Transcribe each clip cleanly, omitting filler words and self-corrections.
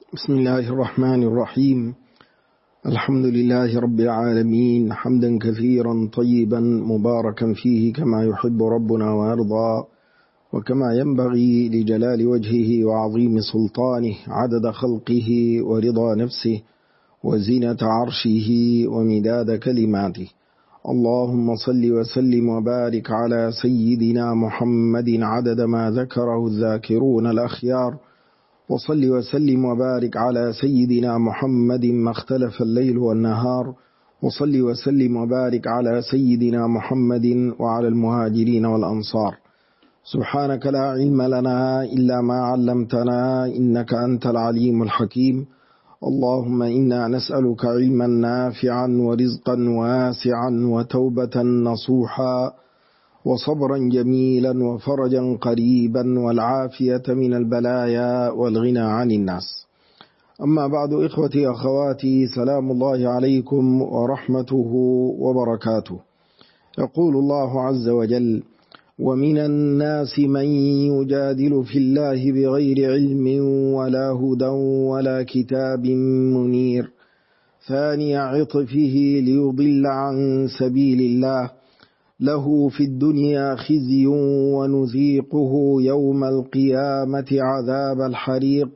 بسم الله الرحمن الرحيم. الحمد لله رب العالمين، حمدا كثيرا طيبا مباركا فيه كما يحب ربنا ويرضى، وكما ينبغي لجلال وجهه وعظيم سلطانه، عدد خلقه ورضا نفسه وزينة عرشه ومداد كلماته. اللهم صل وسلم وبارك على سيدنا محمد عدد ما ذكره الذاكرون الأخيار، وصل وسلم وبارك على سيدنا محمد ما اختلف الليل والنهار، وصل وسلم وبارك على سيدنا محمد وعلى المهاجرين والأنصار. سبحانك لا علم لنا إلا ما علمتنا إنك أنت العليم الحكيم. اللهم إنا نسألك علما نافعا ورزقا واسعا وتوبة نصوحا وصبرا جميلا وفرجا قريبا والعافية من البلايا والغنى عن الناس. أما بعد، إخوتي أخواتي، سلام الله عليكم ورحمته وبركاته. يقول الله عز وجل: ومن الناس من يجادل في الله بغير علم ولا هدى ولا كتاب منير، ثاني عطفه ليضل عن سبيل الله، له في الدنيا خزي ونذيقه يوم القيامة عذاب الحريق،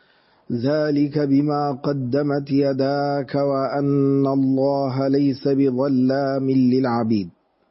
ذلك بما قدمت يداك وأن الله ليس بظلام للعبيد.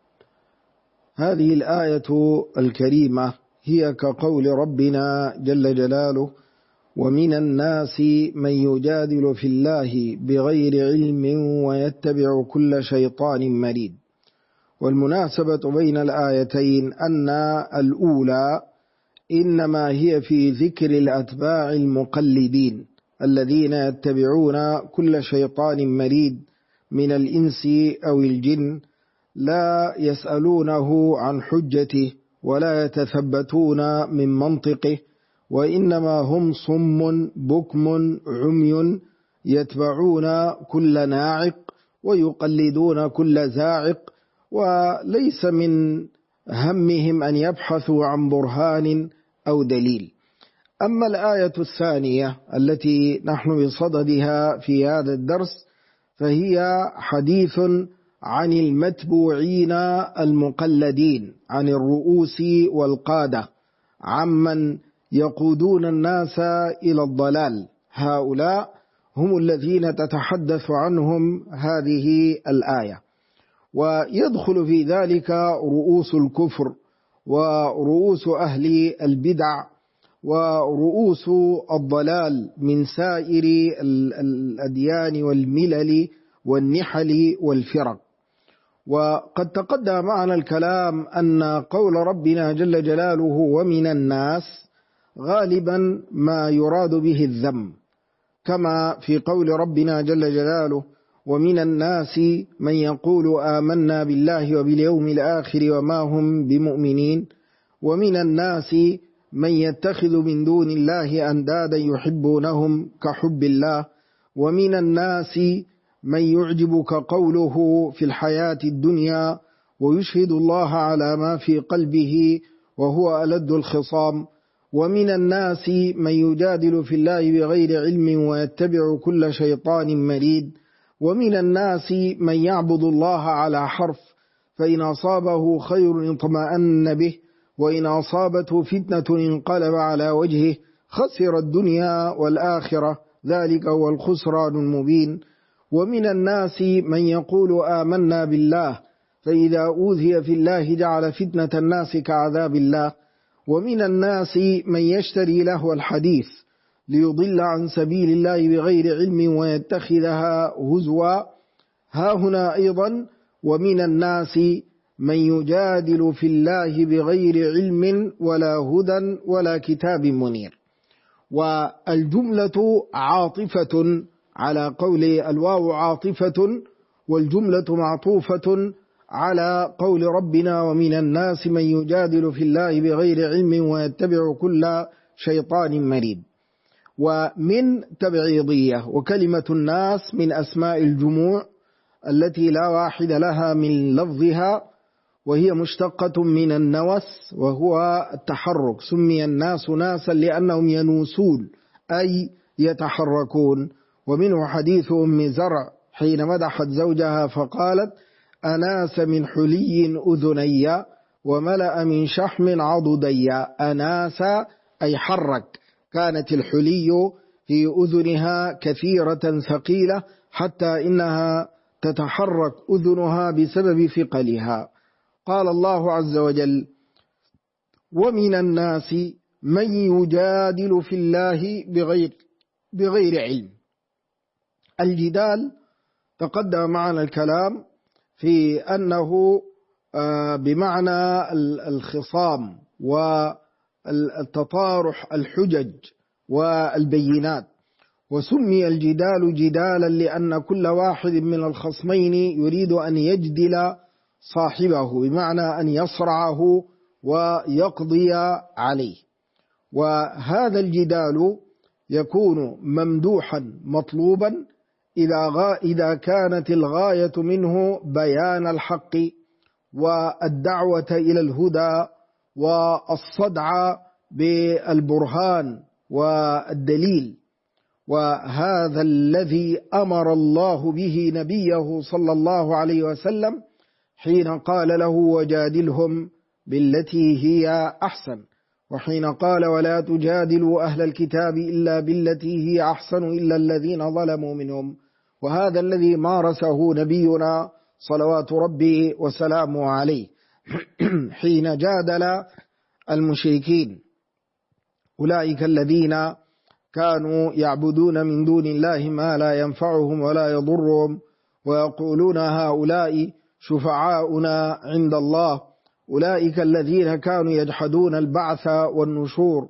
هذه الآية الكريمة هي كقول ربنا جل جلاله: ومن الناس من يجادل في الله بغير علم ويتبع كل شيطان مريد. والمناسبة بين الآيتين أن الأولى إنما هي في ذكر الأتباع المقلدين الذين يتبعون كل شيطان مريد من الإنس أو الجن، لا يسألونه عن حجته ولا يتثبتون من منطقه، وإنما هم صم بكم عمي يتبعون كل ناعق ويقلدون كل زاعق، وليس من همهم أن يبحثوا عن برهان أو دليل. أما الآية الثانية التي نحن بصددها في هذا الدرس فهي حديث عن المتبوعين المقلدين، عن الرؤوس والقادة، عمن يقودون الناس إلى الضلال. هؤلاء هم الذين تتحدث عنهم هذه الآية، ويدخل في ذلك رؤوس الكفر ورؤوس أهل البدع ورؤوس الضلال من سائر الأديان والملل والنحل والفرق. وقد تقدم معنا الكلام أن قول ربنا جل جلاله ومن الناس غالبا ما يراد به الذم، كما في قول ربنا جل جلاله: ومن الناس من يقول آمنا بالله وباليوم الآخر وما هم بمؤمنين، ومن الناس من يتخذ من دون الله أندادا يحبونهم كحب الله، ومن الناس من يعجبك قوله في الحياة الدنيا ويشهد الله على ما في قلبه وهو ألد الخصام، ومن الناس من يجادل في الله بغير علم ويتبع كل شيطان مريد، ومن الناس من يعبد الله على حرف، فإن أصابه خير اطمأن به، وإن أصابته فتنة انقلب على وجهه، خسر الدنيا والآخرة، ذلك هو الخسران المبين. ومن الناس من يقول آمنا بالله فإذا أوذي في الله جعل فتنة الناس كعذاب الله، ومن الناس من يشتري لهو الحديث ليضل عن سبيل الله بغير علم ويتخذها هزوا. ها هنا أيضا ومن الناس من يجادل في الله بغير علم ولا هدى ولا كتاب منير. والجملة عاطفة على قول الواو عاطفة، والجملة معطوفة على قول ربنا ومن الناس من يجادل في الله بغير علم ويتبع كل شيطان مريد. ومن تبعيضية، وكلمة الناس من أسماء الجموع التي لا واحد لها من لفظها، وهي مشتقة من النوس وهو التحرك. سمي الناس ناسا لأنهم ينوسون، أي يتحركون. ومنه حديث أم زرع حين مدحت زوجها فقالت: أناس من حلي أذني وملأ من شحم عضدي. أناس أي حرك، كانت الحلي في أذنها كثيرة ثقيلة حتى إنها تتحرك أذنها بسبب ثقلها. قال الله عز وجل: ومن الناس من يجادل في الله بغير علم. الجدال تقدم معنا الكلام في أنه بمعنى الخصام والتطارح الحجج والبينات، وسمي الجدال جدالا لأن كل واحد من الخصمين يريد أن يجدل صاحبه، بمعنى أن يصرعه ويقضي عليه. وهذا الجدال يكون ممدوحا مطلوبا إذا كانت الغاية منه بيان الحق والدعوة إلى الهدى والصدع بالبرهان والدليل. وهذا الذي أمر الله به نبيه صلى الله عليه وسلم حين قال له: وجادلهم بالتي هي أحسن، وحين قال: ولا تجادلوا أهل الكتاب إلا بالتي هي أحسن إلا الذين ظلموا منهم. وهذا الذي مارسه نبينا صلوات ربي وسلامه عليه حين جادل المشركين، أولئك الذين كانوا يعبدون من دون الله ما لا ينفعهم ولا يضرهم ويقولون هؤلاء شفعاؤنا عند الله، أولئك الذين كانوا يجحدون البعث والنشور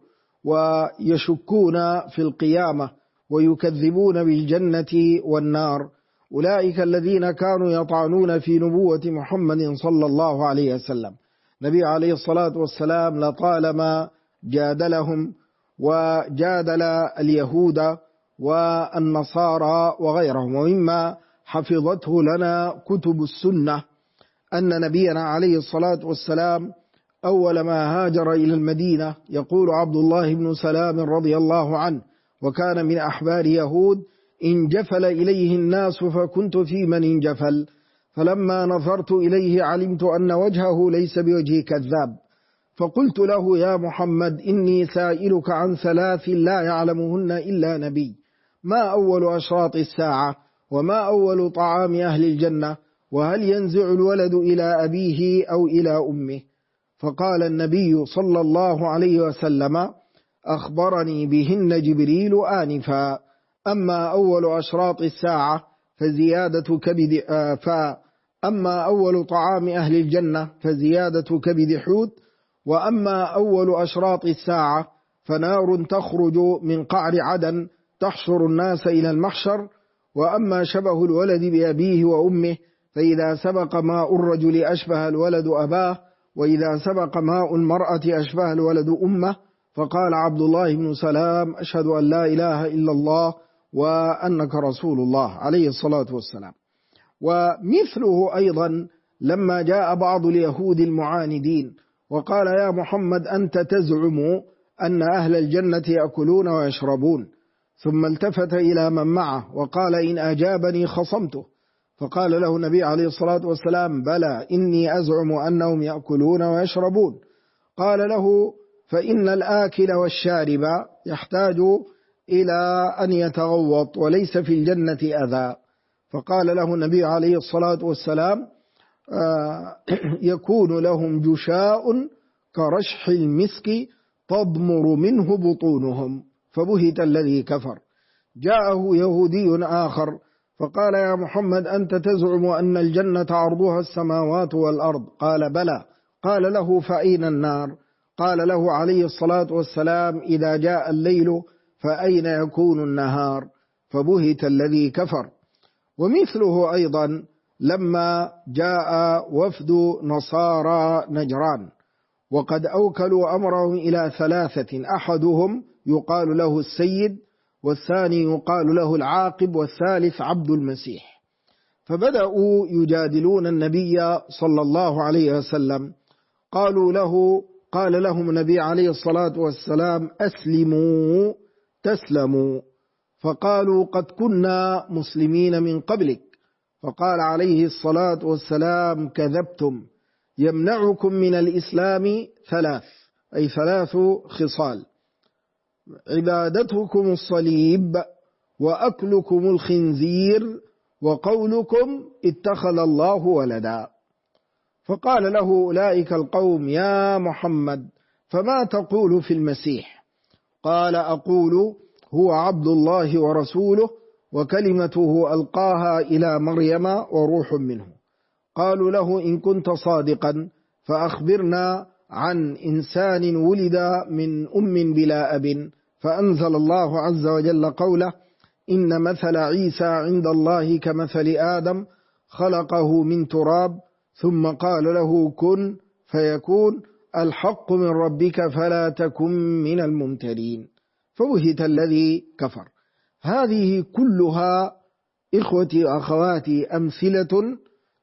ويشكون في القيامة ويكذبون بالجنة والنار، أولئك الذين كانوا يطعنون في نبوة محمد صلى الله عليه وسلم. نبي عليه الصلاة والسلام لطالما جادلهم، وجادل اليهود والنصارى وغيرهم. ومما حفظته لنا كتب السنة أن نبينا عليه الصلاة والسلام أول ما هاجر إلى المدينة، يقول عبد الله بن سلام رضي الله عنه، وكان من أحبار يهود: انجفل إليه الناس فكنت في من انجفل، فلما نظرت إليه علمت أن وجهه ليس بوجه كذاب، فقلت له: يا محمد إني سائلك عن ثلاث لا يعلمهن إلا نبي، ما أول أشراط الساعة، وما أول طعام أهل الجنة، وهل ينزع الولد إلى أبيه أو إلى أمه؟ فقال النبي صلى الله عليه وسلم: أخبرني بهن جبريل آنفا، أما أول أشراط الساعة أما أول طعام أهل الجنة فزيادة كبد حوت، وأما أول أشراط الساعة فنار تخرج من قعر عدن تحشر الناس إلى المحشر، وأما شبه الولد بأبيه وأمه فإذا سبق ماء الرجل أشبه الولد أباه، وإذا سبق ماء المرأة أشبه الولد أمه. فقال عبد الله بن سلام: أشهد أن لا إله إلا الله وأنك رسول الله عليه الصلاة والسلام. ومثله أيضا لما جاء بعض اليهود المعاندين وقال: يا محمد أنت تزعم أن أهل الجنة يأكلون ويشربون، ثم التفت إلى من معه وقال: إن أجابني خصمته. فقال له النبي عليه الصلاة والسلام: بلى، إني أزعم أنهم يأكلون ويشربون. قال له: فإن الآكل والشارب يحتاج إلى أن يتغوط وليس في الجنة أذى. فقال له النبي عليه الصلاة والسلام: يكون لهم جشاء كرشح المسك تضمر منه بطونهم. فبهت الذي كفر. جاءه يهودي آخر فقال: يا محمد أنت تزعم أن الجنة عرضها السماوات والأرض. قال: بلى. قال له: فأين النار؟ قال له عليه الصلاة والسلام: إذا جاء الليل فأين يكون النهار؟ فبهت الذي كفر. ومثله أيضا لما جاء وفد نصارى نجران وقد أوكلوا أمرهم إلى ثلاثة، أحدهم يقال له السيد، والثاني يقال له العاقب، والثالث عبد المسيح. فبدأوا يجادلون النبي صلى الله عليه وسلم. قال لهم النبي عليه الصلاة والسلام: أسلموا تسلموا. فقالوا قد كنا مسلمين من قبلك، فقال عليه الصلاة والسلام كذبتم، يمنعكم من الإسلام ثلاث خصال: عبادتكم الصليب، وأكلكم الخنزير، وقولكم اتخذ الله ولدا. فقال له أولئك القوم: يا محمد، فما تقول في المسيح؟ قال: أقول هو عبد الله ورسوله، وكلمته ألقاها إلى مريم وروح منه. قالوا له: إن كنت صادقا فأخبرنا عن إنسان ولد من أم بلا أب. فأنزل الله عز وجل قوله: إن مثل عيسى عند الله كمثل آدم، خلقه من تراب ثم قال له كن فيكون، الحق من ربك فلا تكن من الممترين. فبهت الذي كفر. هذه كلها إخوتي أخواتي أمثلة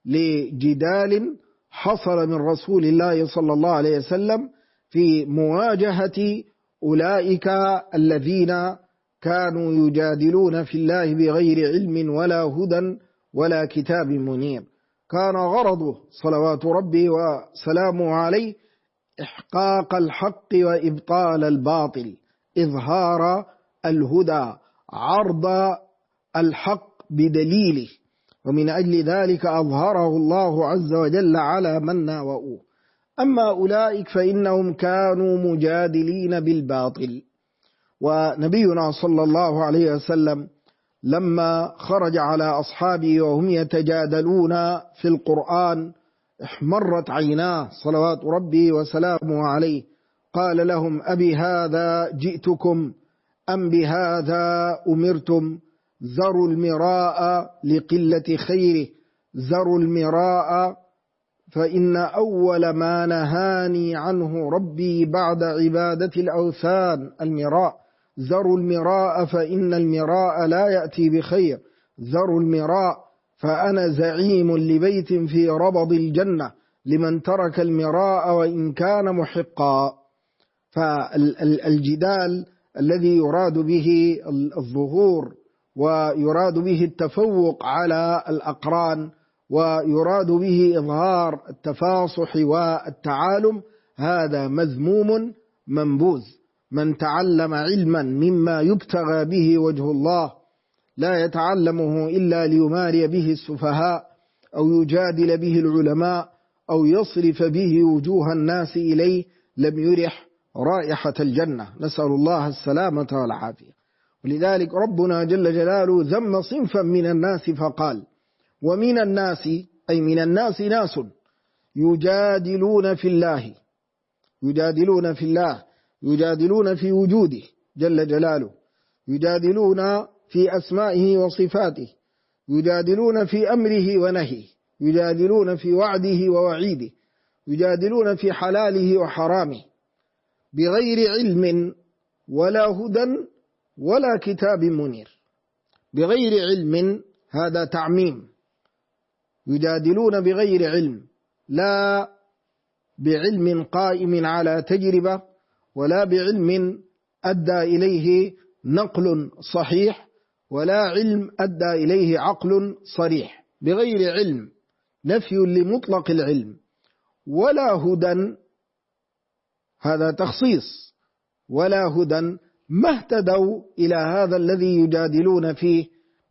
لجدال حصل من رسول الله صلى الله عليه وسلم في مواجهة أولئك الذين كانوا يجادلون في الله بغير علم ولا هدى ولا كتاب منير. كان غرضه صلوات ربي وسلامه عليه إحقاق الحق وإبطال الباطل، إظهار الهدى، عرض الحق بدليله، ومن أجل ذلك أظهره الله عز وجل على من ناوؤوه. أما أولئك فإنهم كانوا مجادلين بالباطل. ونبينا صلى الله عليه وسلم لما خرج على أصحابه وهم يتجادلون في القرآن احمرت عيناه صلوات ربي وسلامه عليه، قال لهم: أبي هذا جئتكم أم بهذا أمرتم؟ ذروا المراء لقلة خيره، ذروا المراء فإن أول ما نهاني عنه ربي بعد عبادة الأوثان المراء. ذروا المراء فإن المراء لا يأتي بخير، ذروا المراء فأنا زعيم لبيت في ربض الجنة لمن ترك المراء وإن كان محقا. فالجدال الذي يراد به الظهور ويراد به التفوق على الأقران ويراد به إظهار التفاصح والتعالم، هذا مذموم منبوذ. من تعلم علما مما يبتغى به وجه الله لا يتعلمه إلا ليماري به السفهاء أو يجادل به العلماء أو يصرف به وجوه الناس إليه لم يرح رائحة الجنة، نسأل الله السلامة والعافية. ولذلك ربنا جل جلاله ذم صنفا من الناس فقال: ومن الناس، أي من الناس ناس يجادلون في الله، يجادلون في الله، يجادلون في وجوده جل جلاله، يجادلون في أسمائه وصفاته، يجادلون في أمره ونهيه، يجادلون في وعده ووعيده، يجادلون في حلاله وحرامه بغير علم ولا هدى ولا كتاب منير. بغير علم هذا تعميم، يجادلون بغير علم، لا بعلم قائم على تجربة ولا بعلم أدى إليه نقل صحيح ولا علم أدى إليه عقل صريح. بغير علم نفي لمطلق العلم، ولا هدى هذا تخصيص، ولا هدى ما اهتدوا إلى هذا الذي يجادلون فيه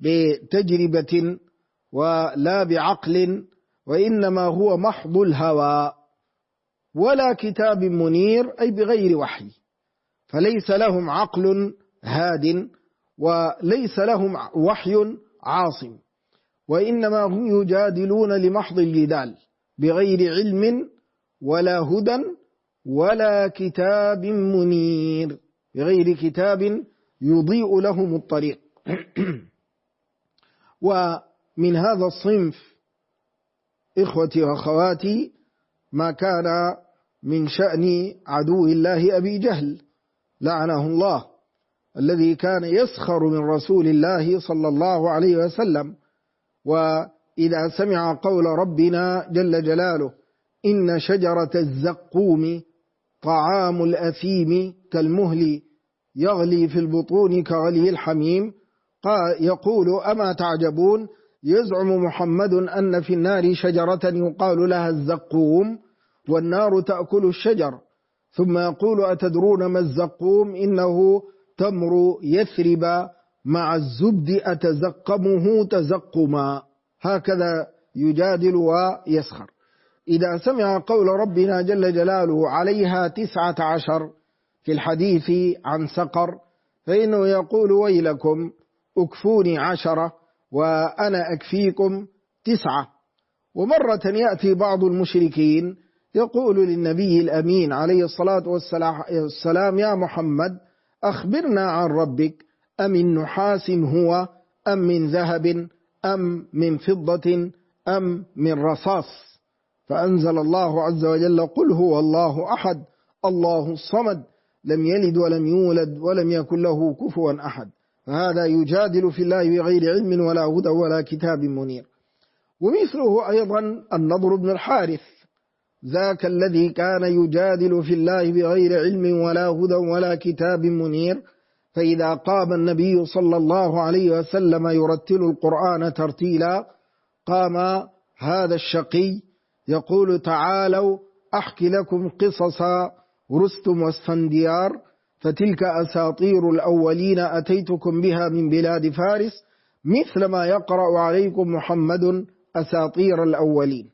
بتجربة ولا بعقل، وإنما هو محض الهوى. ولا كتاب منير أي بغير وحي، فليس لهم عقل هاد وليس لهم وحي عاصم، وإنما هم يجادلون لمحض الجدال بغير علم ولا هدى ولا كتاب منير، بغير كتاب يضيء لهم الطريق. ومن هذا الصنف إخوتي وأخواتي ما كان من شأن عدو الله أبي جهل لعنه الله، الذي كان يسخر من رسول الله صلى الله عليه وسلم. وإذا سمع قول ربنا جل جلاله: إن شجرة الزقوم طعام الأثيم كالمهل يغلي في البطون كغلي الحميم، قال يقول أما تعجبون يزعم محمد أن في النار شجرة يقال لها الزقوم والنار تأكل الشجر، ثم يقول أتدرون ما الزقوم؟ إنه تمر يثرب مع الزبد أتزقمه تزقما. هكذا يجادل ويسخر. إذا سمع قول ربنا جل جلاله عليها 19 في الحديث عن سقر فإنه يقول ويلكم أكفوني 10 وأنا أكفيكم 9. ومرة يأتي بعض المشركين يقول للنبي الأمين عليه الصلاة والسلام يا محمد أخبرنا عن ربك، أمن نحاس هو أم من ذهب أم من فضة أم من رصاص؟ فأنزل الله عز وجل قل هو الله أحد الله الصمد لم يلد ولم يولد ولم يكن له كفوا أحد. فهذا يجادل في الله بغير علم ولا هدى ولا كتاب منير. ومثله أيضا النضر بن الحارث، ذاك الذي كان يجادل في الله بغير علم ولا هدى ولا كتاب منير. فإذا قام النبي صلى الله عليه وسلم يرتل القرآن ترتيلا قام هذا الشقي يقول تعالوا أحكي لكم قصص رستم واسفنديار فتلك أساطير الأولين أتيتكم بها من بلاد فارس مثل ما يقرأ عليكم محمد أساطير الأولين.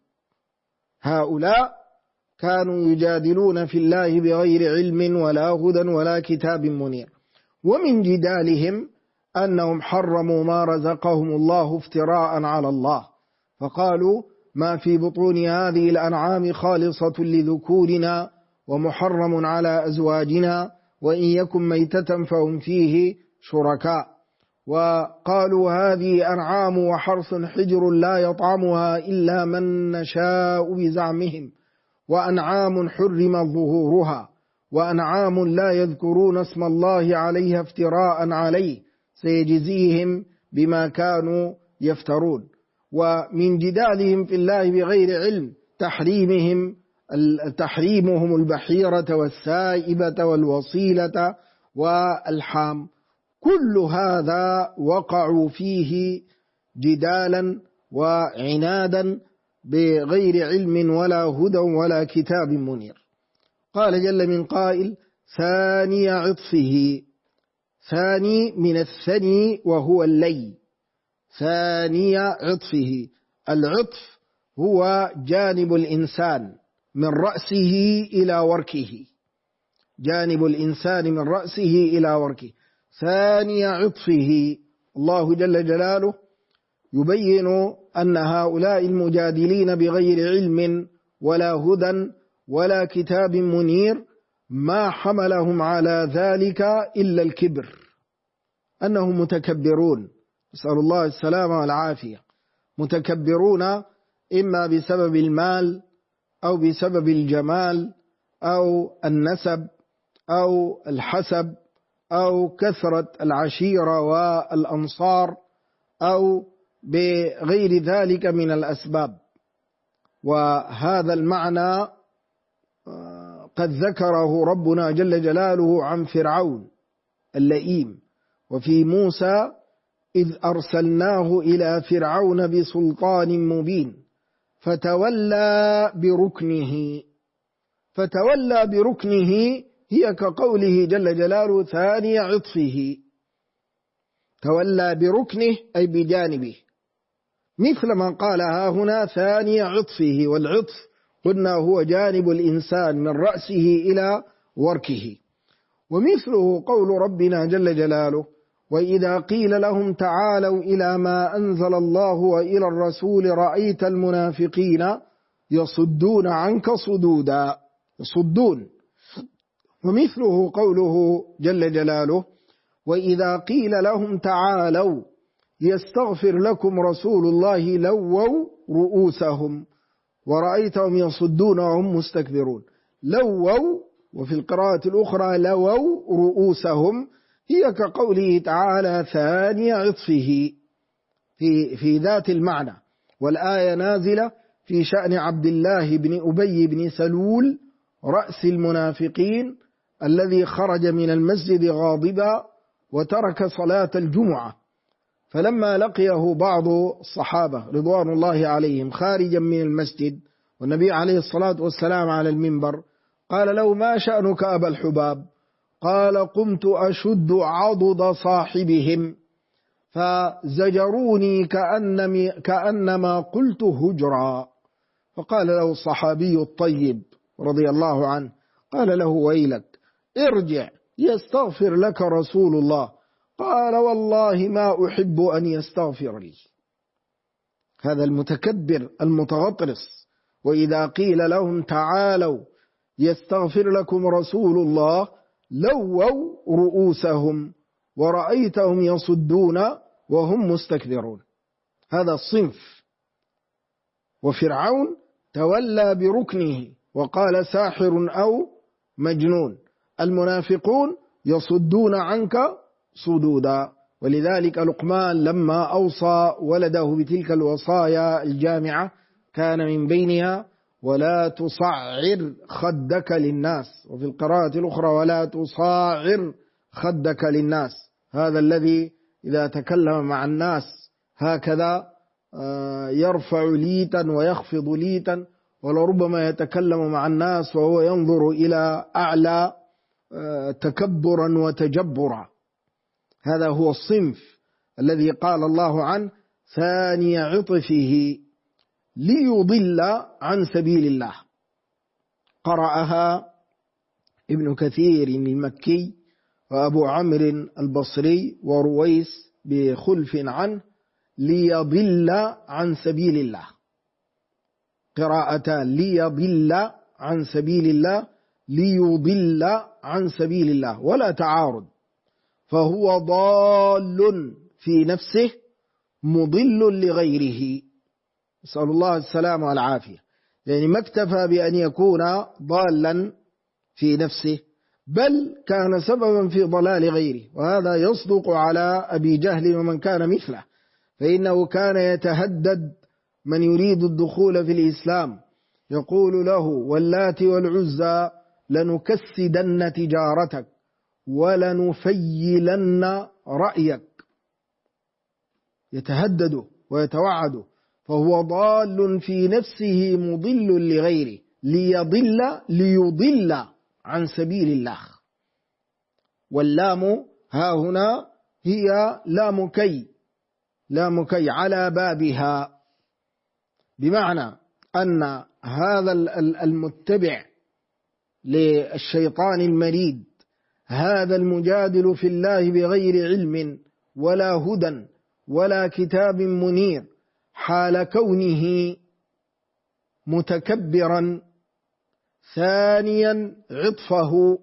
هؤلاء كانوا يجادلون في الله بغير علم ولا هدى ولا كتاب منير. ومن جدالهم أنهم حرموا ما رزقهم الله افتراء على الله، فقالوا ما في بطون هذه الأنعام خالصة لذكورنا ومحرم على أزواجنا وإن يكن ميتة فهم فيه شركاء. وقالوا هذه أنعام وحرث حجر لا يطعمها إلا من نشاء بزعمهم، وأنعام حرم ظهورها، وأنعام لا يذكرون اسم الله عليها افتراء عليه سيجزيهم بما كانوا يفترون. ومن جدالهم في الله بغير علم تحريمهم البحيرة والسائبة والوصيلة والحام. كل هذا وقعوا فيه جدالا وعنادا بغير علم ولا هدى ولا كتاب منير. قال جل من قائل ثاني عطفه، ثاني من الثني وهو اللي، ثاني عطفه. العطف هو جانب الإنسان من رأسه إلى وركه، جانب الإنسان من رأسه إلى وركه. ثاني عطفه، الله جل جلاله يبين أن هؤلاء المجادلين بغير علم ولا هدى ولا كتاب منير ما حملهم على ذلك إلا الكبر، أنهم متكبرون، نسأل الله السلامة والعافية. متكبرون إما بسبب المال أو بسبب الجمال أو النسب أو الحسب أو كثرة العشيرة والأنصار أو بغير ذلك من الأسباب. وهذا المعنى قد ذكره ربنا جل جلاله عن فرعون اللئيم. وفي موسى إذ أرسلناه إلى فرعون بسلطان مبين فتولى بركنه. فتولى بركنه هي كقوله جل جلاله ثاني عطفه، تولى بركنه أي بجانبه، مثل من قالها هنا ثاني عطفه. والعطف قلنا هو جانب الإنسان من رأسه إلى وركه. ومثله قول ربنا جل جلاله وإذا قيل لهم تعالوا إلى ما أنزل الله وإلى الرسول رأيت المنافقين يصدون عنك صدودا، يصدون. ومثله قوله جل جلاله وإذا قيل لهم تعالوا يستغفر لكم رسول الله لووا رؤوسهم ورأيتهم يصدون وهم مستكبرون. لووا، وفي القراءة الأخرى لووا رؤوسهم، هي كقوله تعالى ثاني عطفه في ذات المعنى. والآية نازلة في شأن عبد الله بن أبي بن سلول رأس المنافقين الذي خرج من المسجد غاضبا وترك صلاة الجمعة فلما لقيه بعض الصحابة رضوان الله عليهم خارجا من المسجد والنبي عليه الصلاة والسلام على المنبر، قال له: ما شأنك أبا الحباب؟ قال: قمت أشد عضد صاحبهم فزجروني كأنما قلت هجرا. فقال له الصحابي الطيب رضي الله عنه، قال له: ويلك، ارجع يستغفر لك رسول الله. قال: والله ما أحب أن يستغفر لي. هذا المتكبر المتغطرس، وإذا قيل لهم تعالوا يستغفر لكم رسول الله لووا رؤوسهم ورأيتهم يصدون وهم مستكبرون. هذا الصنف. وفرعون تولى بركنه وقال: ساحر أو مجنون. المنافقون يصدون عنك صدودا. ولذلك لقمان لما أوصى ولده بتلك الوصايا الجامعة كان من بينها: ولا تصعر خدك للناس، وفي القراءة الأخرى: ولا تصاعر خدك للناس. هذا الذي إذا تكلم مع الناس هكذا يرفع ليتا ويخفض ليتا، ولربما يتكلم مع الناس وهو ينظر إلى أعلى تكبرا وتجبرا. هذا هو الصنف الذي قال الله عنه: ثاني عطفه ليضل عن سبيل الله. قرأها ابن كثير المكي وأبو عمرو البصري ورويس بخلف عنه: ليضل عن سبيل الله. قراءتان: ليضل عن سبيل الله، ليضل عن سبيل الله، ولا تعارض، فهو ضال في نفسه مضل لغيره. نسأل الله السلامة والعافية. يعني ما اكتفى بأن يكون ضالا في نفسه، بل كان سببا في ضلال غيره. وهذا يصدق على أبي جهل ومن كان مثله، فإنه كان يتهدد من يريد الدخول في الإسلام، يقول له: واللات والعزى لنكسدن تجارتك ولنفيلن رأيك. يتهدد ويتوعد، فهو ضال في نفسه مضل لغيره. ليضل عن سبيل الله. واللام ها هنا هي لام كي على بابها، بمعنى أن هذا المتبع للشيطان المريد، هذا المجادل في الله بغير علم ولا هدى ولا كتاب منير، حال كونه متكبرا ثانيا عطفه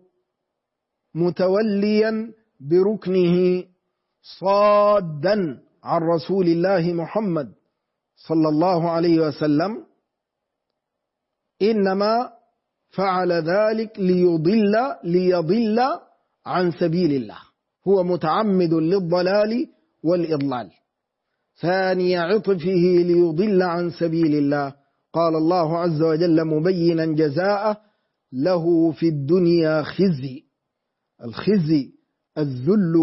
متوليا بركنه صادا عن رسول الله محمد صلى الله عليه وسلم، إنما فعل ذلك ليضل عن سبيل الله. هو متعمد للضلال والإضلال. ثاني عطفه ليضل عن سبيل الله. قال الله عز وجل مبينا جزاءه: له في الدنيا خزي. الخزي الذل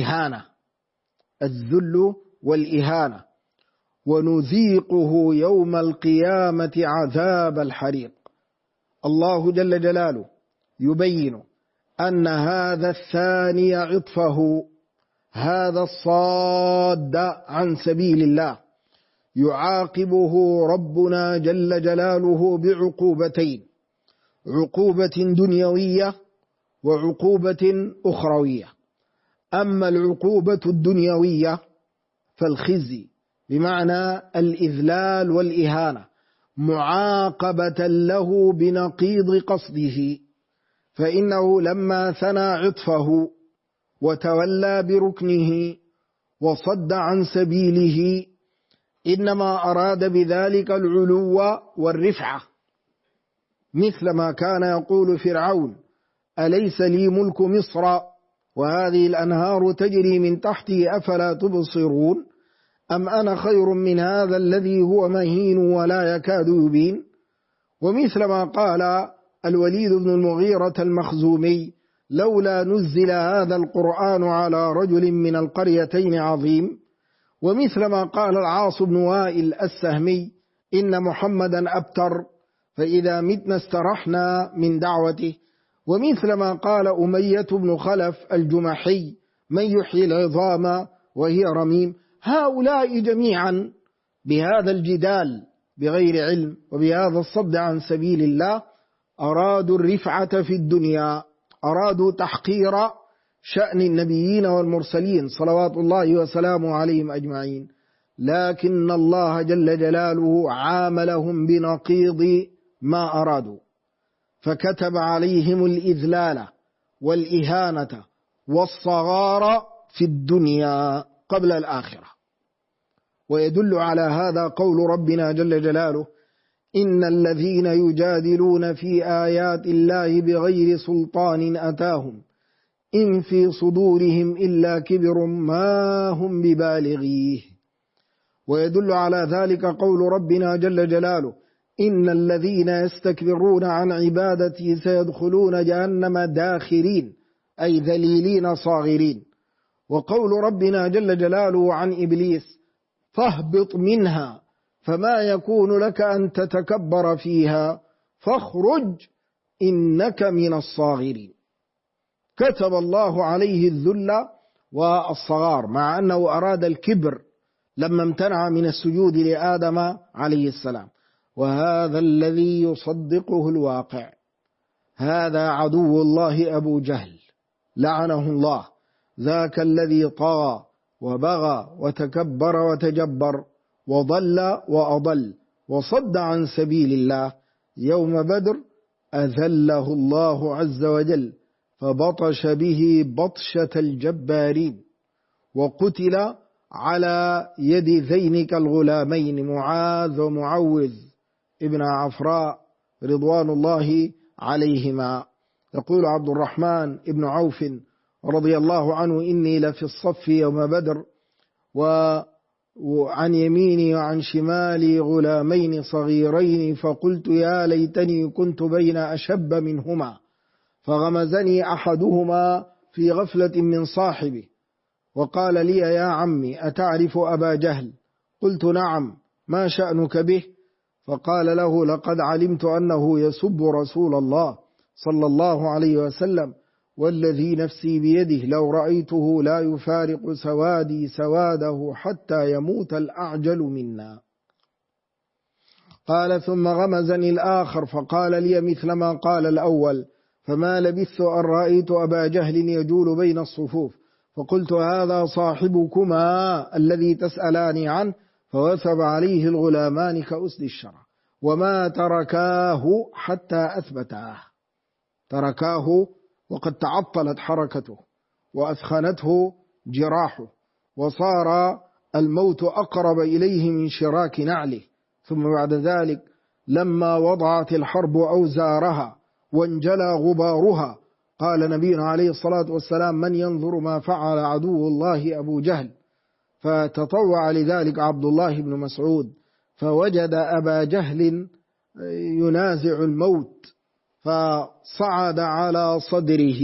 والإهانة، ونذيقه يوم القيامة عذاب الحريق. الله جل جلاله يبين أن هذا الثاني عطفه، هذا الصاد عن سبيل الله، يعاقبه ربنا جل جلاله بعقوبتين: عقوبة دنيوية وعقوبة أخروية. أما العقوبة الدنيوية فالخزي بمعنى الإذلال والإهانة، معاقبة له بنقيض قصده، فإنه لما ثنى عطفه وتولى بركنه وصد عن سبيله إنما أراد بذلك العلو والرفعة، مثل ما كان يقول فرعون: أليس لي ملك مصر وهذه الأنهار تجري من تحتي أفلا تبصرون أم أنا خير من هذا الذي هو مهين ولا يكاد يبين. ومثل ما قال الوليد بن المغيرة المخزومي: لولا نزل هذا القرآن على رجل من القريتين عظيم. ومثل ما قال العاص بن وائل السهمي إن محمدا أبتر فإذا متنا استرحنا من دعوته، ومثل ما قال أمية بن خلف الجمحي من يحيي العظام وهي رميم. هؤلاء جميعا بهذا الجدال بغير علم وبهذا الصد عن سبيل الله أرادوا الرفعة في الدنيا، أرادوا تحقير شأن النبيين والمرسلين صلوات الله وسلامه عليهم أجمعين، لكن الله جل جلاله عاملهم بنقيض ما أرادوا، فكتب عليهم الإذلال والإهانة والصغار في الدنيا قبل الآخرة. ويدل على هذا قول ربنا جل جلاله إن الذين يجادلون في آيات الله بغير سلطان أتاهم إن في صدورهم إلا كبر ما هم ببالغيه. ويدل على ذلك قول ربنا جل جلاله إن الذين يستكبرون عن عبادتي سيدخلون جهنم داخرين أي ذليلين صاغرين. وقول ربنا جل جلاله عن إبليس فاهبط منها فما يكون لك أن تتكبر فيها فاخرج إنك من الصاغرين. كتب الله عليه الذل والصغار مع أنه أراد الكبر لما امتنع من السجود لآدم عليه السلام. وهذا الذي يصدقه الواقع، هذا عدو الله أبو جهل لعنه الله، ذاك الذي طغى وبغى وتكبر وتجبر وضل وأضل وصد عن سبيل الله. يوم بدر أذله الله عز وجل فبطش به بطشة الجبارين، وقتل على يد ذينك الغلامين معاذ ومعوذ ابن عفراء رضوان الله عليهما. يقول عبد الرحمن ابن عوف رضي الله عنه إني لفي الصف يوم بدر وعن يميني وعن شمالي غلامين صغيرين فقلت يا ليتني كنت بين أشب منهما، فغمزني أحدهما في غفلة من صاحبه وقال لي يا عمي أتعرف أبا جهل؟ قلت نعم، ما شأنك به؟ فقال له لقد علمت أنه يسب رسول الله صلى الله عليه وسلم والذي نفسي بيده لو رأيته لا يفارق سوادي سواده حتى يموت الأعجل منا. قال ثم غمزني الآخر فقال لي مثل ما قال الأول، فما لبثت أن رأيت أبا جهل يجول بين الصفوف فقلت هذا صاحبكما الذي تسألاني عنه، فوثب عليه الغلامان كأسد الشرع وما تركاه حتى أثبتاه. تركاه وقد تعطلت حركته وأثخنته جراحه وصار الموت أقرب إليه من شراك نعله. ثم بعد ذلك لما وضعت الحرب أوزارها وانجلى غبارها قال نبينا عليه الصلاة والسلام من ينظر ما فعل عدو الله أبو جهل، فتطوع لذلك عبد الله بن مسعود فوجد أبا جهل ينازع الموت فصعد على صدره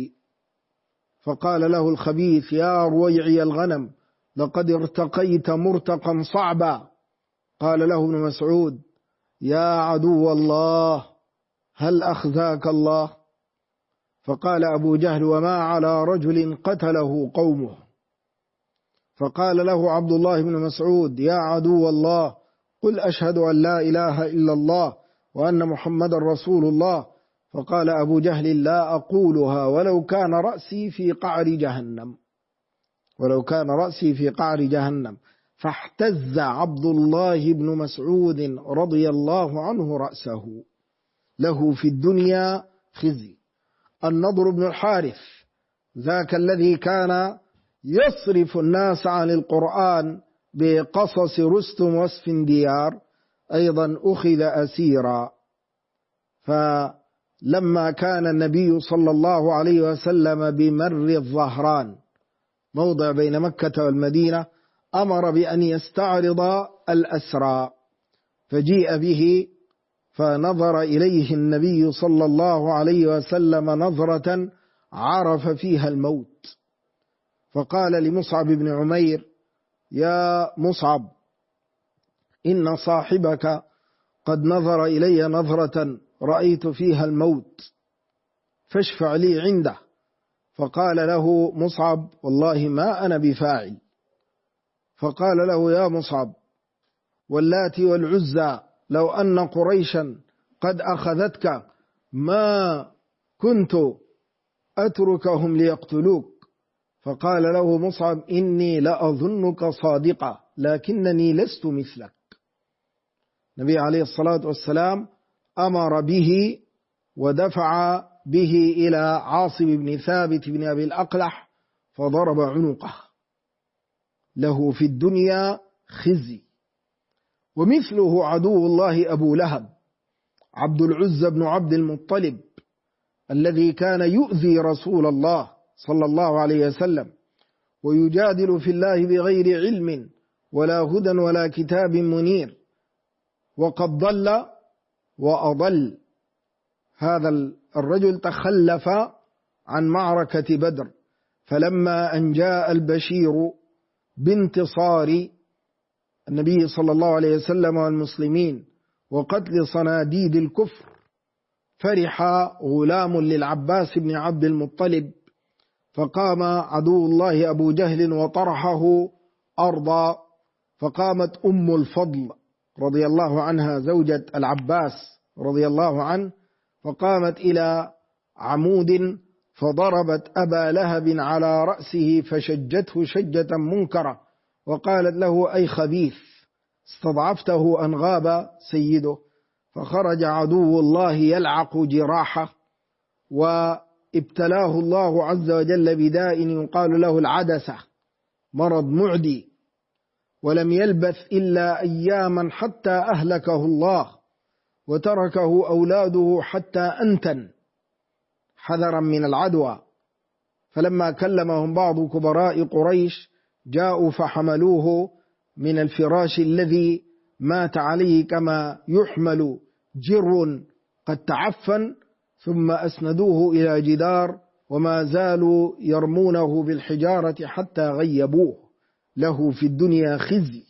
فقال له الخبيث يا رويعي الغنم لقد ارتقيت مرتقا صعبا. قال له ابن مسعود يا عدو الله هل أخزاك الله؟ فقال أبو جهل وما على رجل قتله قومه. فقال له عبد الله بن مسعود يا عدو الله قل أشهد أن لا إله إلا الله وأن محمد رسول الله. فقال أبو جهل لا أقولها ولو كان رأسي في قعر جهنم، ولو كان رأسي في قعر جهنم. فاحتز عبد الله بن مسعود رضي الله عنه رأسه، له في الدنيا خزي. النضر بن الحارث ذاك الذي كان يصرف الناس عن القرآن بقصص رستم واسفنديار أيضا أخذ أسيرا. فلما كان النبي صلى الله عليه وسلم بمر الظهران موضع بين مكة والمدينة أمر بأن يستعرض الأسرى، فجيء به فنظر إليه النبي صلى الله عليه وسلم نظرة عرف فيها الموت، فقال لمصعب بن عمير يا مصعب إن صاحبك قد نظر إلي نظرة رأيت فيها الموت فاشفع لي عنده. فقال له مصعب والله ما أنا بفاعل. فقال له يا مصعب واللات والعزى لو أن قريشا قد أخذتك ما كنت أتركهم ليقتلوك. فقال له مصعب إني لأظنك صادقا لكنني لست مثلك. النبي عليه الصلاة والسلام أمر به ودفع به إلى عاصم بن ثابت بن أبي الأقلح فضرب عنقه. له في الدنيا خزي. ومثله عدو الله أبو لهب عبد العزى بن عبد المطلب الذي كان يؤذي رسول الله صلى الله عليه وسلم ويجادل في الله بغير علم ولا هدى ولا كتاب منير، وقد ضل وأضل. هذا الرجل تخلف عن معركة بدر، فلما أن جاء البشير بانتصار النبي صلى الله عليه وسلم والمسلمين وقتل صناديد الكفر فرح غلام للعباس بن عبد المطلب، فقام عدو الله أبو جهل وطرحه أرضا، فقامت أم الفضل رضي الله عنها زوجة العباس رضي الله عنه فقامت إلى عمود فضربت أبا لهب على رأسه فشجته شجة منكرة وقالت له أي خبيث استضعفته أن غاب سيده. فخرج عدو الله يلعق جراحه وابتلاه الله عز وجل بداء يقال له العدسة، مرض معدي، ولم يلبث إلا أياما حتى أهلكه الله وتركه أولاده حتى أنتن حذرا من العدوى. فلما كلمهم بعض كبراء قريش جاءوا فحملوه من الفراش الذي مات عليه كما يحمل جر قد تعفن، ثم أسندوه إلى جدار وما زالوا يرمونه بالحجارة حتى غيبوه. له في الدنيا خزي.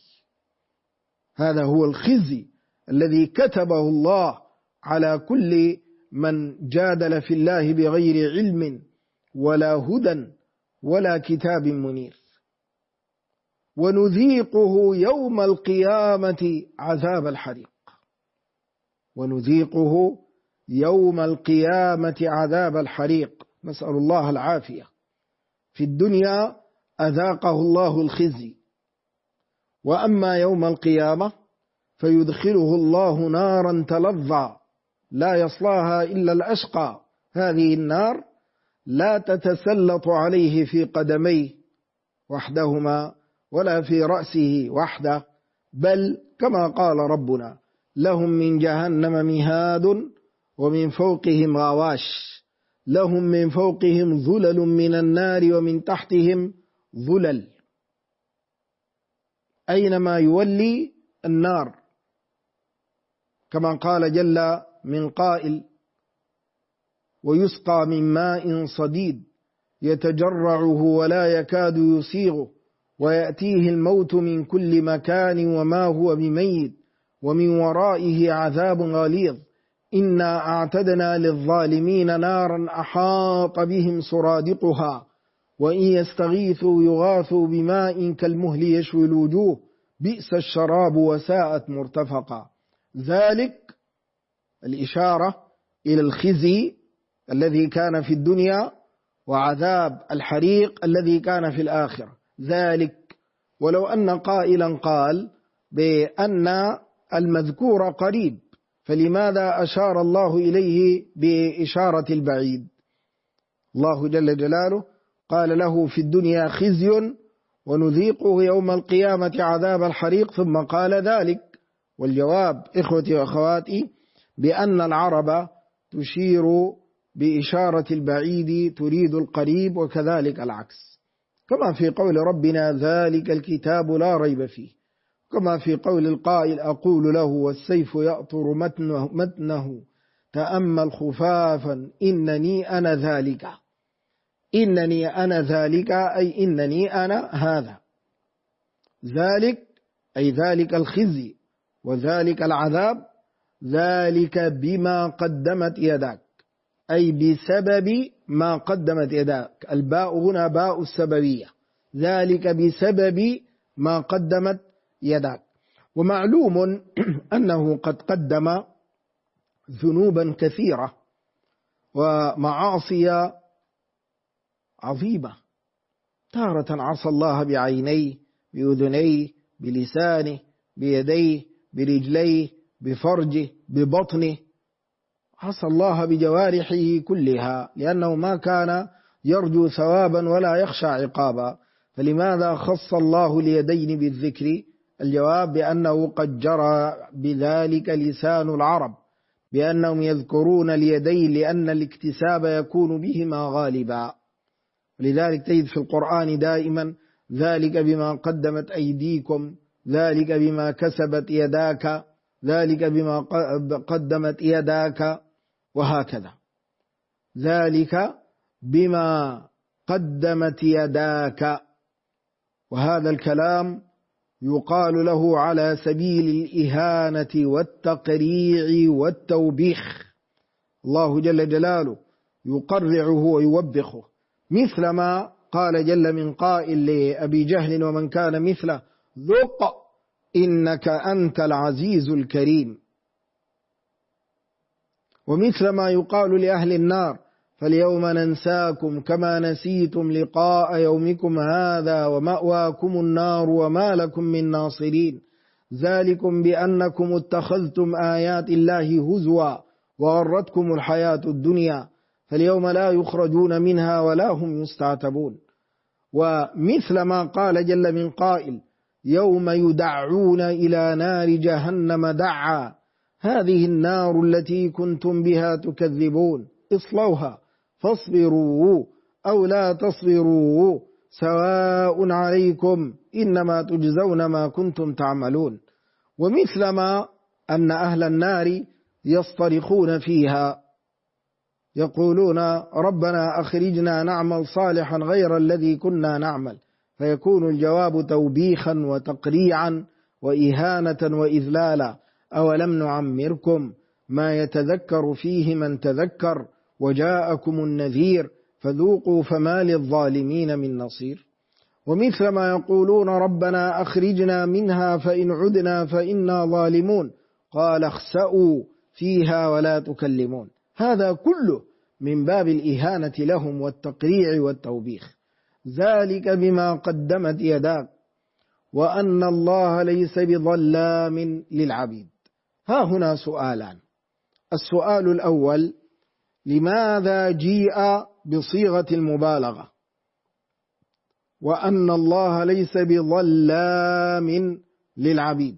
هذا هو الخزي الذي كتبه الله على كل من جادل في الله بغير علم ولا هدى ولا كتاب منير. ونذيقه يوم القيامة عذاب الحريق. ونذيقه يوم القيامة عذاب الحريق، نسأل الله العافية. في الدنيا أذاقه الله الخزي، وأما يوم القيامة فيدخله الله نارا تلظى لا يصلاها إلا الأشقى. هذه النار لا تتسلط عليه في قدميه وحدهما ولا في رأسه وحده، بل كما قال ربنا لهم من جهنم مهاد ومن فوقهم غواش، لهم من فوقهم ظلل من النار ومن تحتهم ظلل. أينما يولي النار، كما قال جل من قائل ويسقى من ماء صديد يتجرعه ولا يكاد يسيغه ويأتيه الموت من كل مكان وما هو بميت ومن ورائه عذاب غليظ إنا أعتدنا للظالمين نارا أحاط بهم سرادقها وإن يستغيثوا يغاثوا بماء كالمهل يشوي الوجوه بئس الشراب وساءت مرتفقا. ذلك الإشارة إلى الخزي الذي كان في الدنيا وعذاب الحريق الذي كان في الآخرة. ذلك ولو أن قائلا قال بأن المذكور قريب، فلماذا أشار الله إليه بإشارة البعيد؟ الله جل جلاله قال له في الدنيا خزي ونذيقه يوم القيامة عذاب الحريق، ثم قال ذلك. والجواب إخوتي وأخواتي بأن العرب تشير بإشارة البعيد تريد القريب، وكذلك العكس، كما في قول ربنا ذلك الكتاب لا ريب فيه، كما في قول القائل أقول له والسيف يأطر متنه تأمل خفافا إنني أنا ذلك. إنني أنا ذلك أي إنني أنا هذا. ذلك أي ذلك الخزي وذلك العذاب ذلك بما قدمت يداك، أي بسبب ما قدمت يداك. الباء هنا باء السببية، ذلك بسبب ما قدمت يداك. ومعلوم أنه قد قدم ذنوبا كثيرة ومعاصي عظيمة، تارة عصى الله بعينيه، بأذنيه، بلسانه، بيديه، برجليه، بفرجه، ببطنه، عصى الله بجوارحه كلها، لأنه ما كان يرجو ثوابا ولا يخشى عقابا. فلماذا خص الله اليدين بالذكر؟ الجواب بأنه قد جرى بذلك لسان العرب، بأنهم يذكرون اليدين لأن الاكتساب يكون بهما غالبا. لذلك تجد في القرآن دائما ذلك بما قدمت أيديكم، ذلك بما كسبت يداك، ذلك بما قدمت يداك، وهكذا. ذلك بما قدمت يداك، وهذا الكلام يقال له على سبيل الإهانة والتقريع والتوبيخ. الله جل جلاله يقرعه ويوبخه، مثل ما قال جل من قائل لأبي جهل ومن كان مثله: ذق إنك أنت العزيز الكريم. ومثل ما يقال لأهل النار: فاليوم ننساكم كما نسيتم لقاء يومكم هذا ومأواكم النار وما لكم من ناصرين، ذلكم بأنكم اتخذتم آيات الله هزوا وغرتكم الحياة الدنيا فاليوم لا يخرجون منها ولا هم يستعتبون. ومثل ما قال جل من قائل: يوم يدعون إلى نار جهنم دعا هذه النار التي كنتم بها تكذبون اصلوها فاصبروا أو لا تصبروا سواء عليكم إنما تجزون ما كنتم تعملون. ومثل ما أن أهل النار يصطرخون فيها يقولون: ربنا أخرجنا نعمل صالحا غير الذي كنا نعمل، فيكون الجواب توبيخا وتقريعا وإهانة وإذلالا: أولم نعمركم ما يتذكر فيه من تذكر وجاءكم النذير فذوقوا فما للظالمين من نصير. ومثل ما يقولون: ربنا أخرجنا منها فإن عدنا فإنا ظالمون، قال اخسأوا فيها ولا تكلمون. هذا كله من باب الإهانة لهم والتقريع والتوبيخ. ذلك بما قدمت يداك وأن الله ليس بظلام للعبيد. ها هنا سؤالان: السؤال الأول: لماذا جيء بصيغة المبالغة وأن الله ليس بظلام للعبيد؟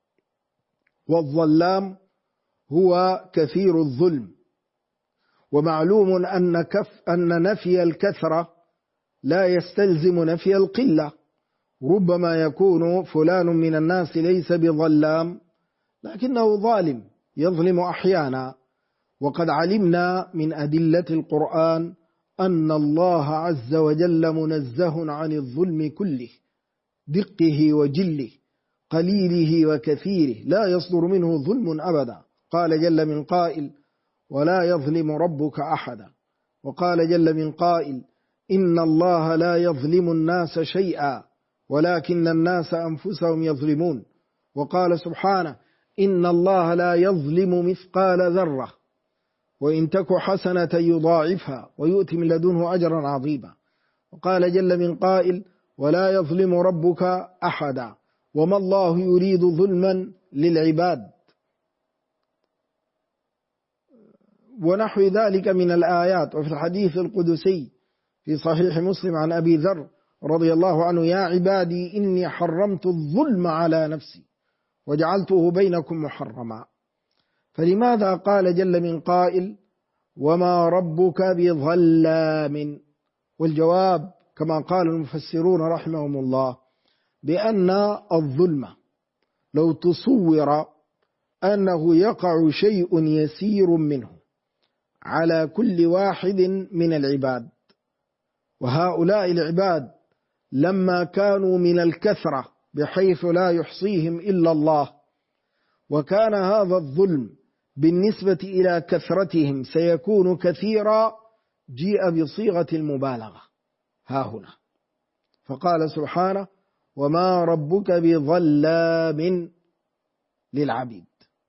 والظلام هو كثير الظلم، ومعلوم أن نفي الكثرة لا يستلزم نفي القلة. ربما يكون فلان من الناس ليس بظلام لكنه ظالم، يظلم أحيانا. وقد علمنا من أدلة القرآن أن الله عز وجل منزه عن الظلم كله، دقه وجله، قليله وكثيره، لا يصدر منه ظلم أبدا. قال جل من قائل: ولا يظلم ربك أحدا. وقال جل من قائل: إن الله لا يظلم الناس شيئا ولكن الناس أنفسهم يظلمون. وقال سبحانه: إن الله لا يظلم مثقال ذرة وإن تك حسنة يضاعفها ويؤتي من لدنه أجرا عظيما. وقال جل من قائل: ولا يظلم ربك أحدا وما الله يريد ظلما للعباد. ونحو ذلك من الآيات. وفي الحديث القدسي في صحيح مسلم عن أبي ذر رضي الله عنه: يا عبادي إني حرمت الظلم على نفسي وجعلته بينكم محرما. فلماذا قال جل من قائل: وما ربك بظلام؟ والجواب كما قال المفسرون رحمهم الله بأن الظلم لو تصور أنه يقع شيء يسير منه على كل واحد من العباد، وهؤلاء العباد لما كانوا من الكثرة بحيث لا يحصيهم إلا الله. وكان هذا الظلم بالنسبة إلى كثرتهم سيكون كثيرا، جيء بصيغة المبالغة ها هنا، فقال سبحانه: وما ربك بظلام للعبيد.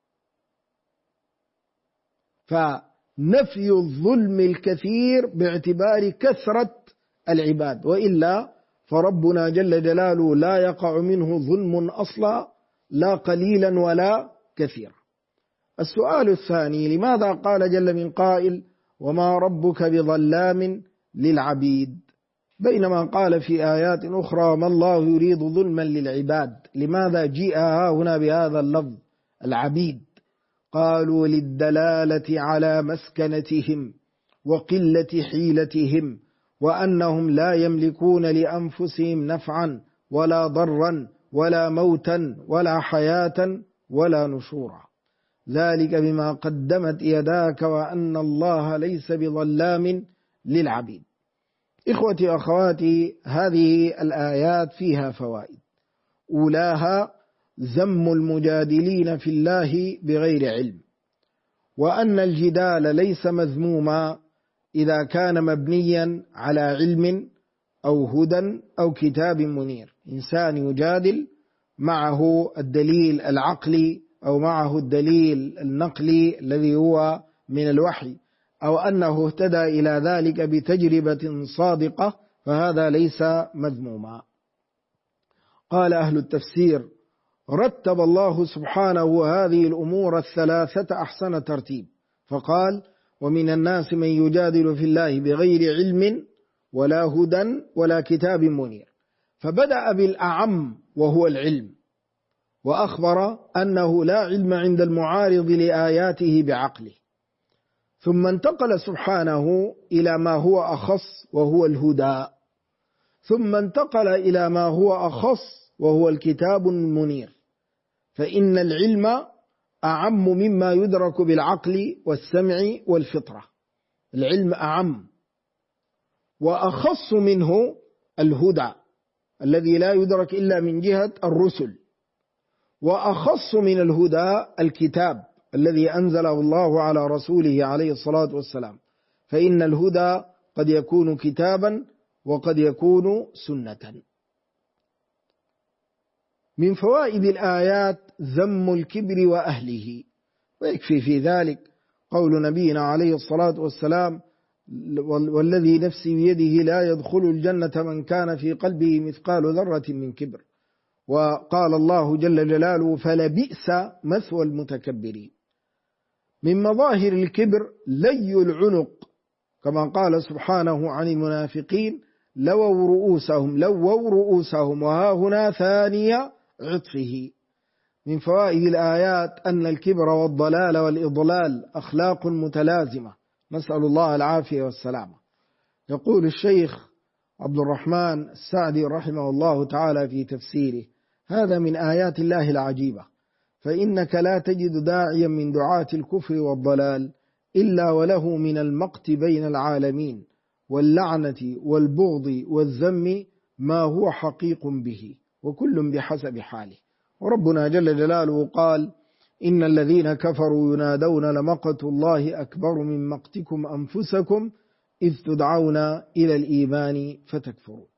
فنفي الظلم الكثير باعتبار كثرة العباد، وإلا فربنا جل جلاله لا يقع منه ظلم أصلا، لا قليلا ولا كثيرا. السؤال الثاني: لماذا قال جل من قائل: وما ربك بظلام للعبيد، بينما قال في آيات أخرى: ما الله يريد ظلما للعباد؟ لماذا جيء هنا بهذا اللفظ العبيد؟ قالوا: للدلالة على مسكنتهم وقلة حيلتهم، وأنهم لا يملكون لأنفسهم نفعا ولا ضرا ولا موتا ولا حياة ولا نشورا، ذلك بما قدمت يداك وأن الله ليس بظلام للعبيد. إخوتي أخواتي، هذه الآيات فيها فوائد. أولاها ذم المجادلين في الله بغير علم، وأن الجدال ليس مذموما إذا كان مبنيا على علم أو هدى أو كتاب منير. إنسان يجادل معه الدليل العقلي أو معه الدليل النقلي الذي هو من الوحي، أو أنه اهتدى إلى ذلك بتجربة صادقة، فهذا ليس مذموما. قال أهل التفسير: رتب الله سبحانه هذه الأمور الثلاثة أحسن ترتيب، فقال: ومن الناس من يجادل في الله بغير علم ولا هدى ولا كتاب منير، فبدأ بالأعم وهو العلم، وأخبر أنه لا علم عند المعارض لآياته بعقله، ثم انتقل سبحانه إلى ما هو أخص وهو الهدى، ثم انتقل إلى ما هو أخص وهو الكتاب المنير، فإن العلم أعم مما يدرك بالعقل والسمع والفطرة. العلم أعم، وأخص منه الهدى الذي لا يدرك إلا من جهة الرسل، وأخص من الهدى الكتاب الذي أنزله الله على رسوله عليه الصلاة والسلام، فإن الهدى قد يكون كتابا وقد يكون سنة. من فوائد الآيات ذم الكبر وأهله، ويكفي في ذلك قول نبينا عليه الصلاة والسلام: والذي نفسي بيده لا يدخل الجنة من كان في قلبه مثقال ذرة من كبر. وقال الله جل جلاله: فلبئس مثوى المتكبرين. من مظاهر الكبر لي العنق، كما قال سبحانه عن المنافقين: لووا رؤوسهم، وها هنا ثانية عطفه. من فوائد الآيات أن الكبر والضلال والإضلال أخلاق متلازمة، نسأل الله العافية والسلامة. يقول الشيخ عبد الرحمن السعدي رحمه الله تعالى في تفسيره: هذا من آيات الله العجيبة، فإنك لا تجد داعيا من دعاة الكفر والضلال إلا وله من المقت بين العالمين واللعنة والبغض والذم ما هو حقيق به، وكل بحسب حاله. وربنا جل جلاله قال: إن الذين كفروا ينادون لمقت الله أكبر من مقتكم أنفسكم إذ تدعون إلى الإيمان فتكفرون.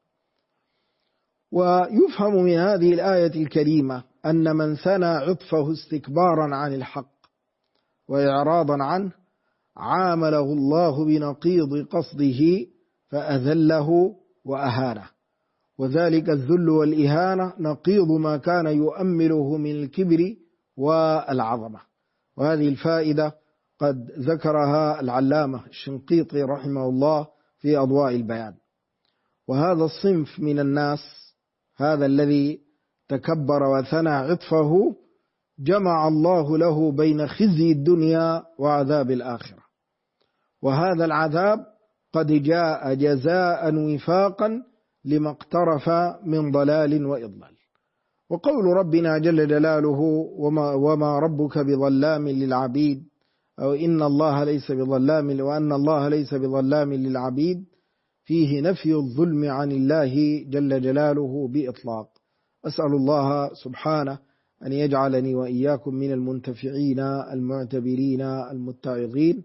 ويفهم من هذه الآية الكريمة أن من ثنى عطفه استكبارا عن الحق وإعراضا عنه عامله الله بنقيض قصده فأذله وأهانه، وذلك الذل والإهانة نقيض ما كان يؤمله من الكبر والعظمة. وهذه الفائدة قد ذكرها العلامة الشنقيطي رحمه الله في أضواء البيان. وهذا الصنف من الناس، هذا الذي تكبر وثنى عطفه، جمع الله له بين خزي الدنيا وعذاب الآخرة، وهذا العذاب قد جاء جزاء وفاقا لما اقترف من ضلال وإضلال. وقول ربنا جل جلاله: وما ربك بظلام للعبيد، أو إن الله ليس بظلام، وأن الله ليس بظلام للعبيد، فيه نفي الظلم عن الله جل جلاله بإطلاق. أسأل الله سبحانه أن يجعلني وإياكم من المنتفعين المعتبرين المتعظين،